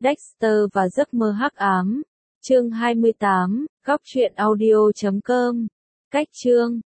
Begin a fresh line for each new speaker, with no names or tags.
Dexter và giấc mơ hắc ám. Chương 28, góc truyện audio.com. Cách chương